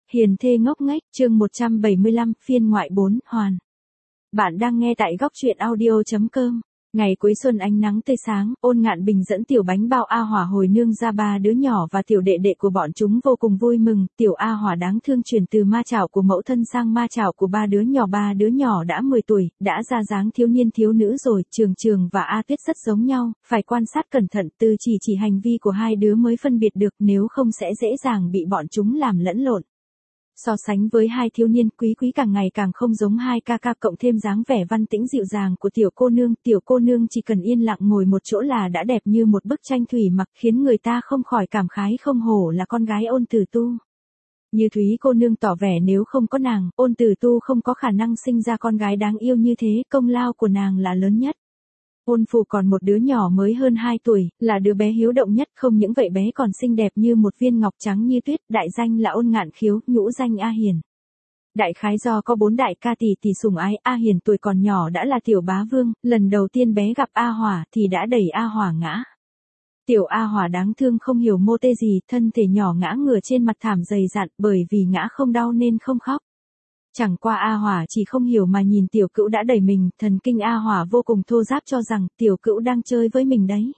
Hiền thê ngốc nghếch, chương 175, phiên ngoại 4, hoàn. Bạn đang nghe tại góc truyện audio.com. Ngày cuối xuân ánh nắng tươi sáng, Ôn Ngạn Bình dẫn Tiểu Bánh Bao A Hỏa hồi nương ra ba đứa nhỏ và tiểu đệ đệ của bọn chúng vô cùng vui mừng. Tiểu A Hỏa đáng thương chuyển từ ma chảo của mẫu thân sang ma chảo của ba đứa nhỏ đã 10 tuổi, đã ra dáng thiếu niên thiếu nữ rồi. Trường Trường và A Tuyết rất giống nhau, phải quan sát cẩn thận từ chỉ hành vi của hai đứa mới phân biệt được, nếu không sẽ dễ dàng bị bọn chúng làm lẫn lộn. So sánh với hai thiếu niên, Quý Quý càng ngày càng không giống hai ca ca, cộng thêm dáng vẻ văn tĩnh dịu dàng của tiểu cô nương chỉ cần yên lặng ngồi một chỗ là đã đẹp như một bức tranh thủy mặc, khiến người ta không khỏi cảm khái không hổ là con gái Ôn Tử Tu. Như Thúy cô nương tỏ vẻ nếu không có nàng, Ôn Tử Tu không có khả năng sinh ra con gái đáng yêu như thế, công lao của nàng là lớn nhất. Ôn Phụ còn một đứa nhỏ mới hơn 2 tuổi, là đứa bé hiếu động nhất, không những vậy bé còn xinh đẹp như một viên ngọc trắng như tuyết, đại danh là Ôn Ngạn Khiếu, nhũ danh A Hiền. Đại khái do có 4 đại ca tỷ sủng ái, A Hiền tuổi còn nhỏ đã là tiểu bá vương, lần đầu tiên bé gặp A Hỏa thì đã đẩy A Hỏa ngã. Tiểu A Hỏa đáng thương không hiểu mô tê gì, thân thể nhỏ ngã ngửa trên mặt thảm dày dặn, bởi vì ngã không đau nên không khóc. Chẳng qua A Hỏa chỉ không hiểu mà nhìn tiểu cữu đã đẩy mình, thần kinh A Hỏa vô cùng thô ráp cho rằng tiểu cữu đang chơi với mình đấy.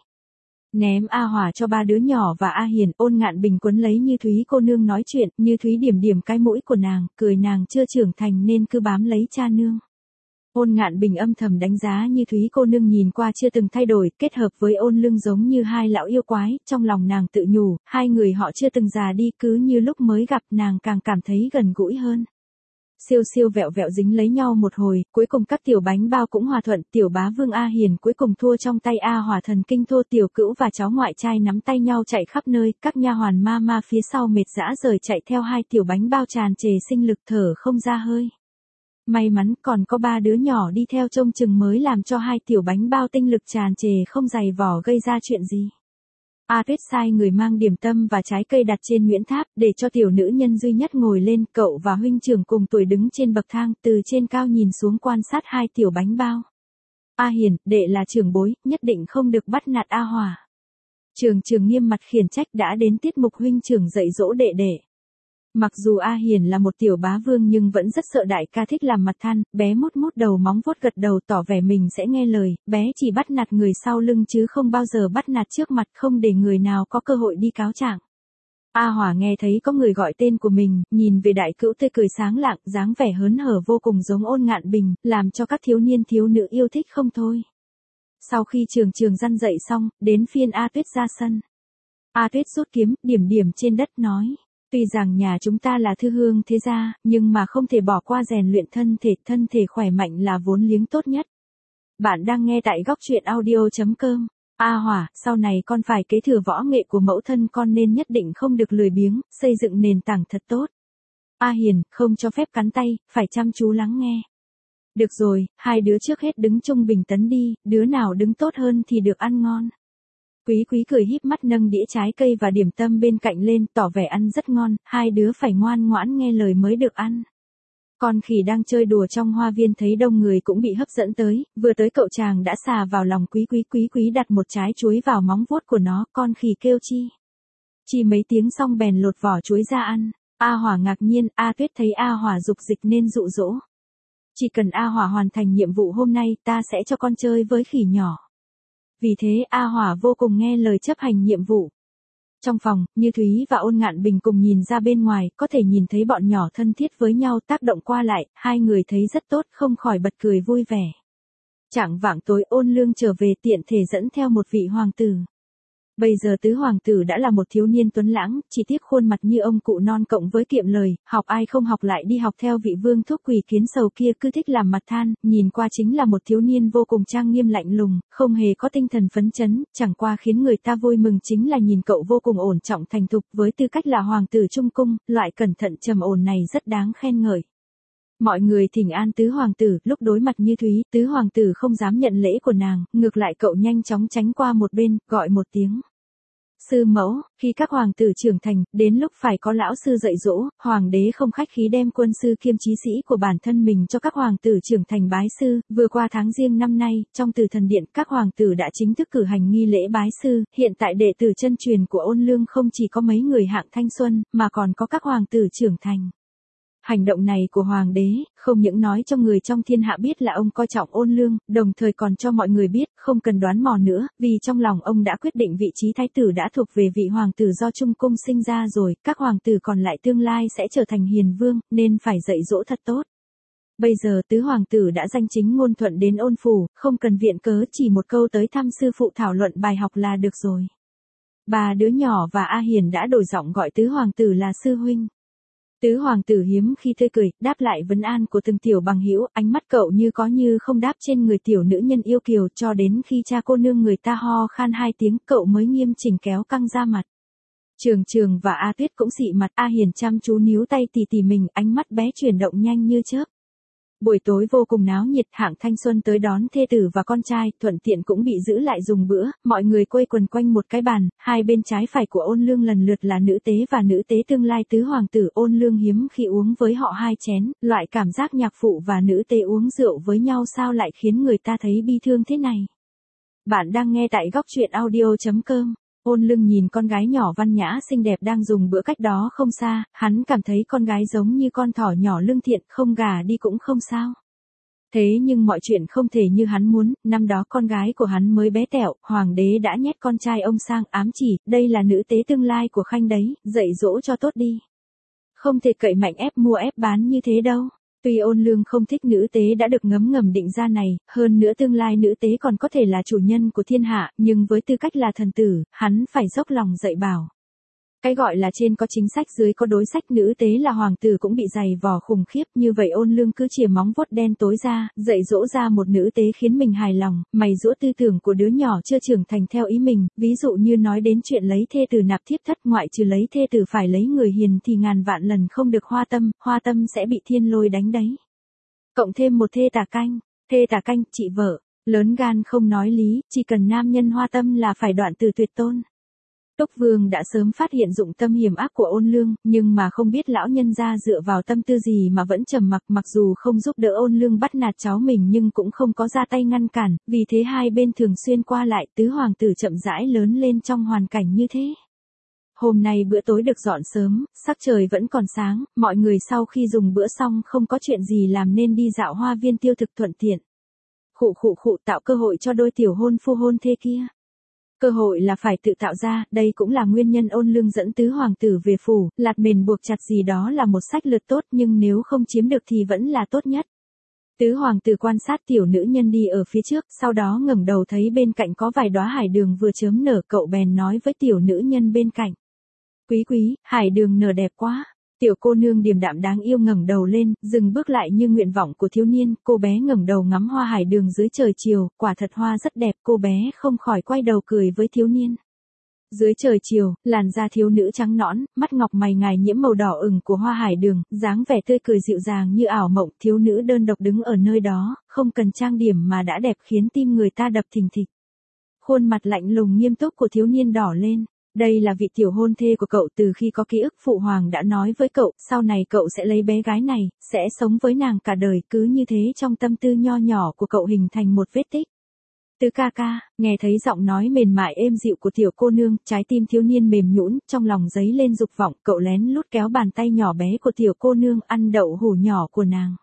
Ném A Hỏa cho ba đứa nhỏ và A Hiền, Ôn Ngạn Bình quấn lấy Như Thúy cô nương nói chuyện, Như Thúy điểm cái mũi của nàng, cười nàng chưa trưởng thành nên cứ bám lấy cha nương. Ôn Ngạn Bình âm thầm đánh giá Như Thúy cô nương nhìn qua chưa từng thay đổi, kết hợp với Ôn Lương giống như hai lão yêu quái, trong lòng nàng tự nhủ, hai người họ chưa từng già đi, cứ như lúc mới gặp nàng càng cảm thấy gần gũi hơn. Siêu vẹo dính lấy nhau một hồi, cuối cùng các tiểu bánh bao cũng hòa thuận, tiểu bá vương A Hiền cuối cùng thua trong tay A Hỏa thần kinh thô, tiểu cữu và cháu ngoại trai nắm tay nhau chạy khắp nơi, các nha hoàn ma phía sau mệt dã rời chạy theo hai tiểu bánh bao tràn trề sinh lực thở không ra hơi. May mắn còn có ba đứa nhỏ đi theo trông chừng mới làm cho hai tiểu bánh bao tinh lực tràn trề không dày vò gây ra chuyện gì. A Tuyết sai người mang điểm tâm và trái cây đặt trên Nguyễn Tháp, để cho tiểu nữ nhân duy nhất ngồi lên, cậu và huynh trưởng cùng tuổi đứng trên bậc thang, từ trên cao nhìn xuống quan sát hai tiểu bánh bao. A Hiền, đệ là trưởng bối, nhất định không được bắt nạt A Hỏa. Trường Trường nghiêm mặt khiển trách, đã đến tiết mục huynh trưởng dạy dỗ đệ đệ. Mặc dù A Hiền là một tiểu bá vương nhưng vẫn rất sợ đại ca thích làm mặt than, bé mút đầu móng vuốt gật đầu tỏ vẻ mình sẽ nghe lời, bé chỉ bắt nạt người sau lưng chứ không bao giờ bắt nạt trước mặt, không để người nào có cơ hội đi cáo trạng. A Hỏa nghe thấy có người gọi tên của mình, nhìn về đại cữu tươi cười sáng lạng, dáng vẻ hớn hở vô cùng giống Ôn Ngạn Bình, làm cho các thiếu niên thiếu nữ yêu thích không thôi. Sau khi Trường răn dạy xong, đến phiên A Tuyết ra sân. A Tuyết rút kiếm, điểm trên đất nói. Tuy rằng nhà chúng ta là thư hương thế gia, nhưng mà không thể bỏ qua rèn luyện thân thể khỏe mạnh là vốn liếng tốt nhất. Bạn đang nghe tại góc truyện audio.com. A Hỏa, sau này con phải kế thừa võ nghệ của mẫu thân con nên nhất định không được lười biếng, xây dựng nền tảng thật tốt. A Hiền, không cho phép cắn tay, phải chăm chú lắng nghe. Được rồi, hai đứa trước hết đứng trung bình tấn đi, đứa nào đứng tốt hơn thì được ăn ngon. Quý Quý cười híp mắt nâng đĩa trái cây và điểm tâm bên cạnh lên, tỏ vẻ ăn rất ngon, hai đứa phải ngoan ngoãn nghe lời mới được ăn. Con khỉ đang chơi đùa trong hoa viên thấy đông người cũng bị hấp dẫn tới, vừa tới cậu chàng đã xà vào lòng Quý Quý đặt một trái chuối vào móng vuốt của nó, con khỉ kêu chi. Chỉ mấy tiếng xong bèn lột vỏ chuối ra ăn. A Hỏa ngạc nhiên, A Tuyết thấy A Hỏa dục dịch nên dụ dỗ. Chỉ cần A Hỏa hoàn thành nhiệm vụ hôm nay, ta sẽ cho con chơi với khỉ nhỏ. Vì thế A Hỏa vô cùng nghe lời chấp hành nhiệm vụ. Trong phòng, Như Thúy và Ôn Ngạn Bình cùng nhìn ra bên ngoài, có thể nhìn thấy bọn nhỏ thân thiết với nhau tác động qua lại, hai người thấy rất tốt không khỏi bật cười vui vẻ. Chạng vạng tối Ôn Lương trở về tiện thể dẫn theo một vị hoàng tử. Bây giờ tứ hoàng tử đã là một thiếu niên tuấn lãng, chỉ tiếc khuôn mặt như ông cụ non cộng với kiệm lời, học ai không học lại đi học theo vị vương thúc quỷ kiến sầu kia cứ thích làm mặt than, nhìn qua chính là một thiếu niên vô cùng trang nghiêm lạnh lùng, không hề có tinh thần phấn chấn, chẳng qua khiến người ta vui mừng chính là nhìn cậu vô cùng ổn trọng thành thục, với tư cách là hoàng tử trung cung, loại cẩn thận trầm ổn này rất đáng khen ngợi. Mọi người thỉnh an tứ hoàng tử, lúc đối mặt Như Thúy, tứ hoàng tử không dám nhận lễ của nàng, ngược lại cậu nhanh chóng tránh qua một bên, gọi một tiếng. Sư mẫu, khi các hoàng tử trưởng thành, đến lúc phải có lão sư dạy dỗ, hoàng đế không khách khí đem quân sư kiêm chí sĩ của bản thân mình cho các hoàng tử trưởng thành bái sư, vừa qua tháng Giêng năm nay, trong Từ Thần Điện, các hoàng tử đã chính thức cử hành nghi lễ bái sư, hiện tại đệ tử chân truyền của Ôn Lương không chỉ có mấy người hạng thanh xuân, mà còn có các hoàng tử trưởng thành. Hành động này của hoàng đế, không những nói cho người trong thiên hạ biết là ông coi trọng Ôn Lương, đồng thời còn cho mọi người biết, không cần đoán mò nữa, vì trong lòng ông đã quyết định vị trí thái tử đã thuộc về vị hoàng tử do Trung Cung sinh ra rồi, các hoàng tử còn lại tương lai sẽ trở thành hiền vương, nên phải dạy dỗ thật tốt. Bây giờ tứ hoàng tử đã danh chính ngôn thuận đến Ôn phủ, không cần viện cớ, chỉ một câu tới thăm sư phụ thảo luận bài học là được rồi. Ba đứa nhỏ và A Hiền đã đổi giọng gọi tứ hoàng tử là sư huynh. Tứ hoàng tử hiếm khi tươi cười, đáp lại vấn an của từng tiểu bằng hữu, ánh mắt cậu như có như không đáp trên người tiểu nữ nhân yêu kiều, cho đến khi cha cô nương người ta ho khan 2 tiếng, cậu mới nghiêm chỉnh kéo căng ra mặt. Trường Trường và A Tuyết cũng xị mặt, A Hiền chăm chú níu tay tỉ tỉ mình, ánh mắt bé chuyển động nhanh như chớp. Buổi tối vô cùng náo nhiệt, Hạng Thanh Xuân tới đón thê tử và con trai, thuận tiện cũng bị giữ lại dùng bữa, mọi người quây quần quanh một cái bàn, hai bên trái phải của Ôn Lương lần lượt là nữ tế và nữ tế tương lai tứ hoàng tử. Ôn Lương hiếm khi uống với họ 2 chén, loại cảm giác nhạc phụ và nữ tế uống rượu với nhau sao lại khiến người ta thấy bi thương thế này. Bạn đang nghe tại góc truyện audio.com. Ôn Lương nhìn con gái nhỏ văn nhã xinh đẹp đang dùng bữa cách đó không xa, hắn cảm thấy con gái giống như con thỏ nhỏ lương thiện, không gả đi cũng không sao. Thế nhưng mọi chuyện không thể như hắn muốn, năm đó con gái của hắn mới bé tẹo, hoàng đế đã nhét con trai ông sang, ám chỉ, đây là nữ tế tương lai của Khanh đấy, dạy dỗ cho tốt đi. Không thể cậy mạnh ép mua ép bán như thế đâu. Tuy Ôn Lương không thích nữ tế đã được ngấm ngầm định ra này, hơn nữa tương lai nữ tế còn có thể là chủ nhân của thiên hạ, nhưng với tư cách là thần tử, hắn phải dốc lòng dạy bảo. Cái gọi là trên có chính sách dưới có đối sách, nữ tế là hoàng tử cũng bị dày vò khủng khiếp, như vậy Ôn Lương cứ chìa móng vuốt đen tối ra, dạy dỗ ra một nữ tế khiến mình hài lòng, mày dỗ tư tưởng của đứa nhỏ chưa trưởng thành theo ý mình, ví dụ như nói đến chuyện lấy thê tử nạp thiếp thất, ngoại trừ lấy thê tử phải lấy người hiền thì ngàn vạn lần không được hoa tâm sẽ bị thiên lôi đánh đấy. Cộng thêm một thê tả canh, chị vợ, lớn gan không nói lý, chỉ cần nam nhân hoa tâm là phải đoạn từ tuyệt tôn. Túc Vương đã sớm phát hiện dụng tâm hiểm ác của Ôn Lương, nhưng mà không biết lão nhân gia dựa vào tâm tư gì mà vẫn trầm mặc, mặc dù không giúp đỡ Ôn Lương bắt nạt cháu mình nhưng cũng không có ra tay ngăn cản, vì thế hai bên thường xuyên qua lại, tứ hoàng tử chậm rãi lớn lên trong hoàn cảnh như thế. Hôm nay bữa tối được dọn sớm, sắc trời vẫn còn sáng, mọi người sau khi dùng bữa xong không có chuyện gì làm nên đi dạo hoa viên tiêu thực thuận tiện. Khụ tạo cơ hội cho đôi tiểu hôn phu hôn thê kia. Cơ hội là phải tự tạo ra, đây cũng là nguyên nhân Ôn Lương dẫn tứ hoàng tử về phủ, lạt mền buộc chặt gì đó là một sách lược tốt, nhưng nếu không chiếm được thì vẫn là tốt nhất. Tứ hoàng tử quan sát tiểu nữ nhân đi ở phía trước, sau đó ngẩng đầu thấy bên cạnh có vài đóa hải đường vừa chớm nở, cậu bèn nói với tiểu nữ nhân bên cạnh. Quý, hải đường nở đẹp quá. Tiểu cô nương điềm đạm đáng yêu ngẩng đầu lên, dừng bước lại như nguyện vọng của thiếu niên, cô bé ngẩng đầu ngắm hoa hải đường dưới trời chiều, quả thật hoa rất đẹp, cô bé không khỏi quay đầu cười với thiếu niên. Dưới trời chiều, làn da thiếu nữ trắng nõn, mắt ngọc mày ngài nhiễm màu đỏ ửng của hoa hải đường, dáng vẻ tươi cười dịu dàng như ảo mộng, thiếu nữ đơn độc đứng ở nơi đó, không cần trang điểm mà đã đẹp khiến tim người ta đập thình thịch. Khuôn mặt lạnh lùng nghiêm túc của thiếu niên đỏ lên. Đây là vị tiểu hôn thê của cậu, từ khi có ký ức phụ hoàng đã nói với cậu, sau này cậu sẽ lấy bé gái này, sẽ sống với nàng cả đời, cứ như thế trong tâm tư nho nhỏ của cậu hình thành một vết tích. Tứ ca, nghe thấy giọng nói mềm mại êm dịu của tiểu cô nương, trái tim thiếu niên mềm nhũn, trong lòng dấy lên dục vọng, cậu lén lút kéo bàn tay nhỏ bé của tiểu cô nương ăn đậu hủ nhỏ của nàng.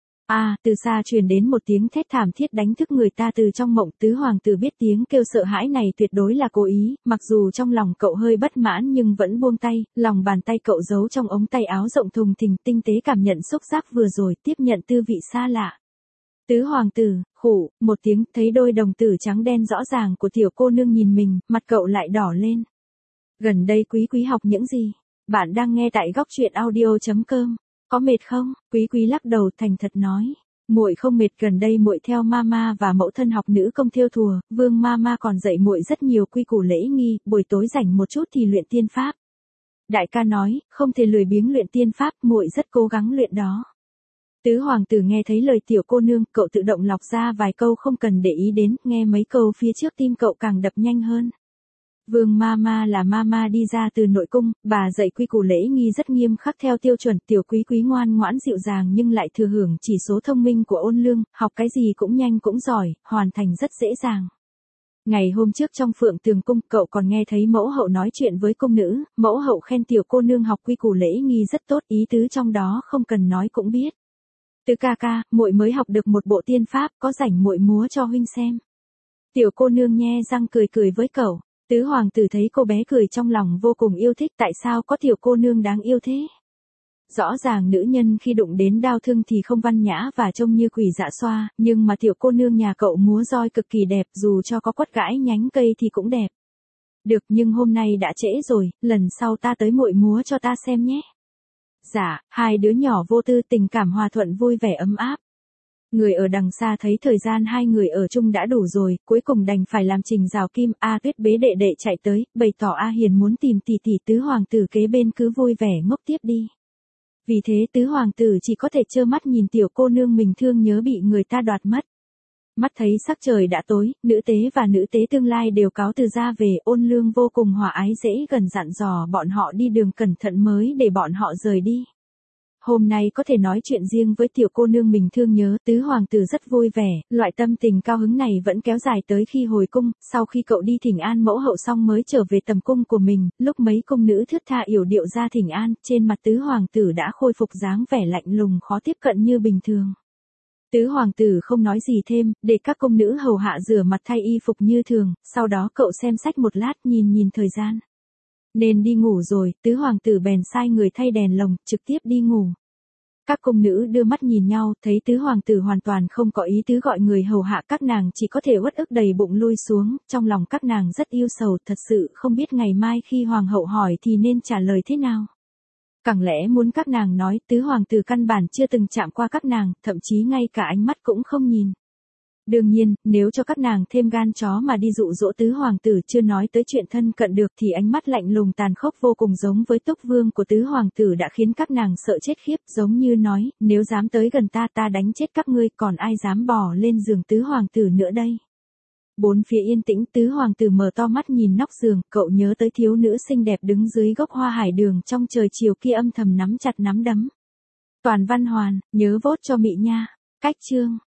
Từ xa truyền đến một tiếng thét thảm thiết đánh thức người ta từ trong mộng, tứ hoàng tử biết tiếng kêu sợ hãi này tuyệt đối là cố ý, mặc dù trong lòng cậu hơi bất mãn nhưng vẫn buông tay, lòng bàn tay cậu giấu trong ống tay áo rộng thùng thình, tinh tế cảm nhận xúc giác vừa rồi, tiếp nhận tư vị xa lạ. Tứ hoàng tử, khụ, một tiếng, thấy đôi đồng tử trắng đen rõ ràng của tiểu cô nương nhìn mình, mặt cậu lại đỏ lên. Gần đây quý học những gì? Bạn đang nghe tại góc truyện audio.com. Có mệt không? Quý lắc đầu thành thật nói. Muội không mệt, gần đây muội theo mama và mẫu thân học nữ công thêu thùa, Vương mama còn dạy muội rất nhiều quy củ lễ nghi, buổi tối rảnh một chút thì luyện tiên pháp. Đại ca nói, không thể lười biếng luyện tiên pháp, muội rất cố gắng luyện đó. Tứ hoàng tử nghe thấy lời tiểu cô nương, cậu tự động lọc ra vài câu không cần để ý đến, nghe mấy câu phía trước tim cậu càng đập nhanh hơn. Vương mama là mama đi ra từ nội cung, bà dạy quy củ lễ nghi rất nghiêm khắc theo tiêu chuẩn, tiểu quý ngoan ngoãn dịu dàng nhưng lại thừa hưởng chỉ số thông minh của Ôn Lương, học cái gì cũng nhanh cũng giỏi, hoàn thành rất dễ dàng. Ngày hôm trước trong Phượng Tường Cung, cậu còn nghe thấy mẫu hậu nói chuyện với cung nữ, mẫu hậu khen tiểu cô nương học quy củ lễ nghi rất tốt, ý tứ trong đó không cần nói cũng biết. Tứ ca ca, muội mới học được một bộ tiên pháp, có rảnh muội múa cho huynh xem. Tiểu cô nương nhe răng cười cười với cậu. Tứ hoàng tử thấy cô bé cười trong lòng vô cùng yêu thích, tại sao có tiểu cô nương đáng yêu thế? Rõ ràng nữ nhân khi đụng đến đao thương thì không văn nhã và trông như quỷ dạ xoa, nhưng mà tiểu cô nương nhà cậu múa roi cực kỳ đẹp, dù cho có quất gãi nhánh cây thì cũng đẹp. Được, nhưng hôm nay đã trễ rồi, lần sau ta tới muội múa cho ta xem nhé. Dạ, hai đứa nhỏ vô tư, tình cảm hòa thuận vui vẻ ấm áp. Người ở đằng xa thấy thời gian hai người ở chung đã đủ rồi, cuối cùng đành phải làm trình rào kim. A Tuyết bế đệ đệ chạy tới, bày tỏ A Hiền muốn tìm tỷ tỷ. Tứ hoàng tử kế bên cứ vui vẻ ngốc tiếp đi. Vì thế tứ hoàng tử chỉ có thể trơ mắt nhìn tiểu cô nương mình thương nhớ bị người ta đoạt mất. Mắt thấy sắc trời đã tối, nữ tế và nữ tế tương lai đều cáo từ ra về. Ôn Lương vô cùng hòa ái dễ gần dặn dò bọn họ đi đường cẩn thận mới để bọn họ rời đi. Hôm nay có thể nói chuyện riêng với tiểu cô nương mình thương nhớ, tứ hoàng tử rất vui vẻ, loại tâm tình cao hứng này vẫn kéo dài tới khi hồi cung. Sau khi cậu đi thỉnh an mẫu hậu xong mới trở về tầm cung của mình, lúc mấy cung nữ thướt tha yểu điệu ra thỉnh an, trên mặt tứ hoàng tử đã khôi phục dáng vẻ lạnh lùng khó tiếp cận như bình thường. Tứ hoàng tử không nói gì thêm, để các cung nữ hầu hạ rửa mặt thay y phục như thường, sau đó cậu xem sách một lát, nhìn thời gian. Nên đi ngủ rồi, tứ hoàng tử bèn sai người thay đèn lồng, trực tiếp đi ngủ. Các cung nữ đưa mắt nhìn nhau, thấy tứ hoàng tử hoàn toàn không có ý tứ gọi người hầu hạ, các nàng chỉ có thể uất ức đầy bụng lui xuống, trong lòng các nàng rất yêu sầu, thật sự không biết ngày mai khi hoàng hậu hỏi thì nên trả lời thế nào. Chẳng lẽ muốn các nàng nói, tứ hoàng tử căn bản chưa từng chạm qua các nàng, thậm chí ngay cả ánh mắt cũng không nhìn. Đương nhiên, nếu cho các nàng thêm gan chó mà đi dụ dỗ tứ hoàng tử, chưa nói tới chuyện thân cận được, thì ánh mắt lạnh lùng tàn khốc vô cùng giống với Túc Vương của tứ hoàng tử đã khiến các nàng sợ chết khiếp, giống như nói, nếu dám tới gần ta, ta đánh chết các ngươi, còn ai dám bò lên giường tứ hoàng tử nữa đây. Bốn phía yên tĩnh, tứ hoàng tử mở to mắt nhìn nóc giường, cậu nhớ tới thiếu nữ xinh đẹp đứng dưới gốc hoa hải đường trong trời chiều kia, âm thầm nắm chặt nắm đấm. Toàn Văn Hoàn, nhớ vote cho Mị nha. Cách chương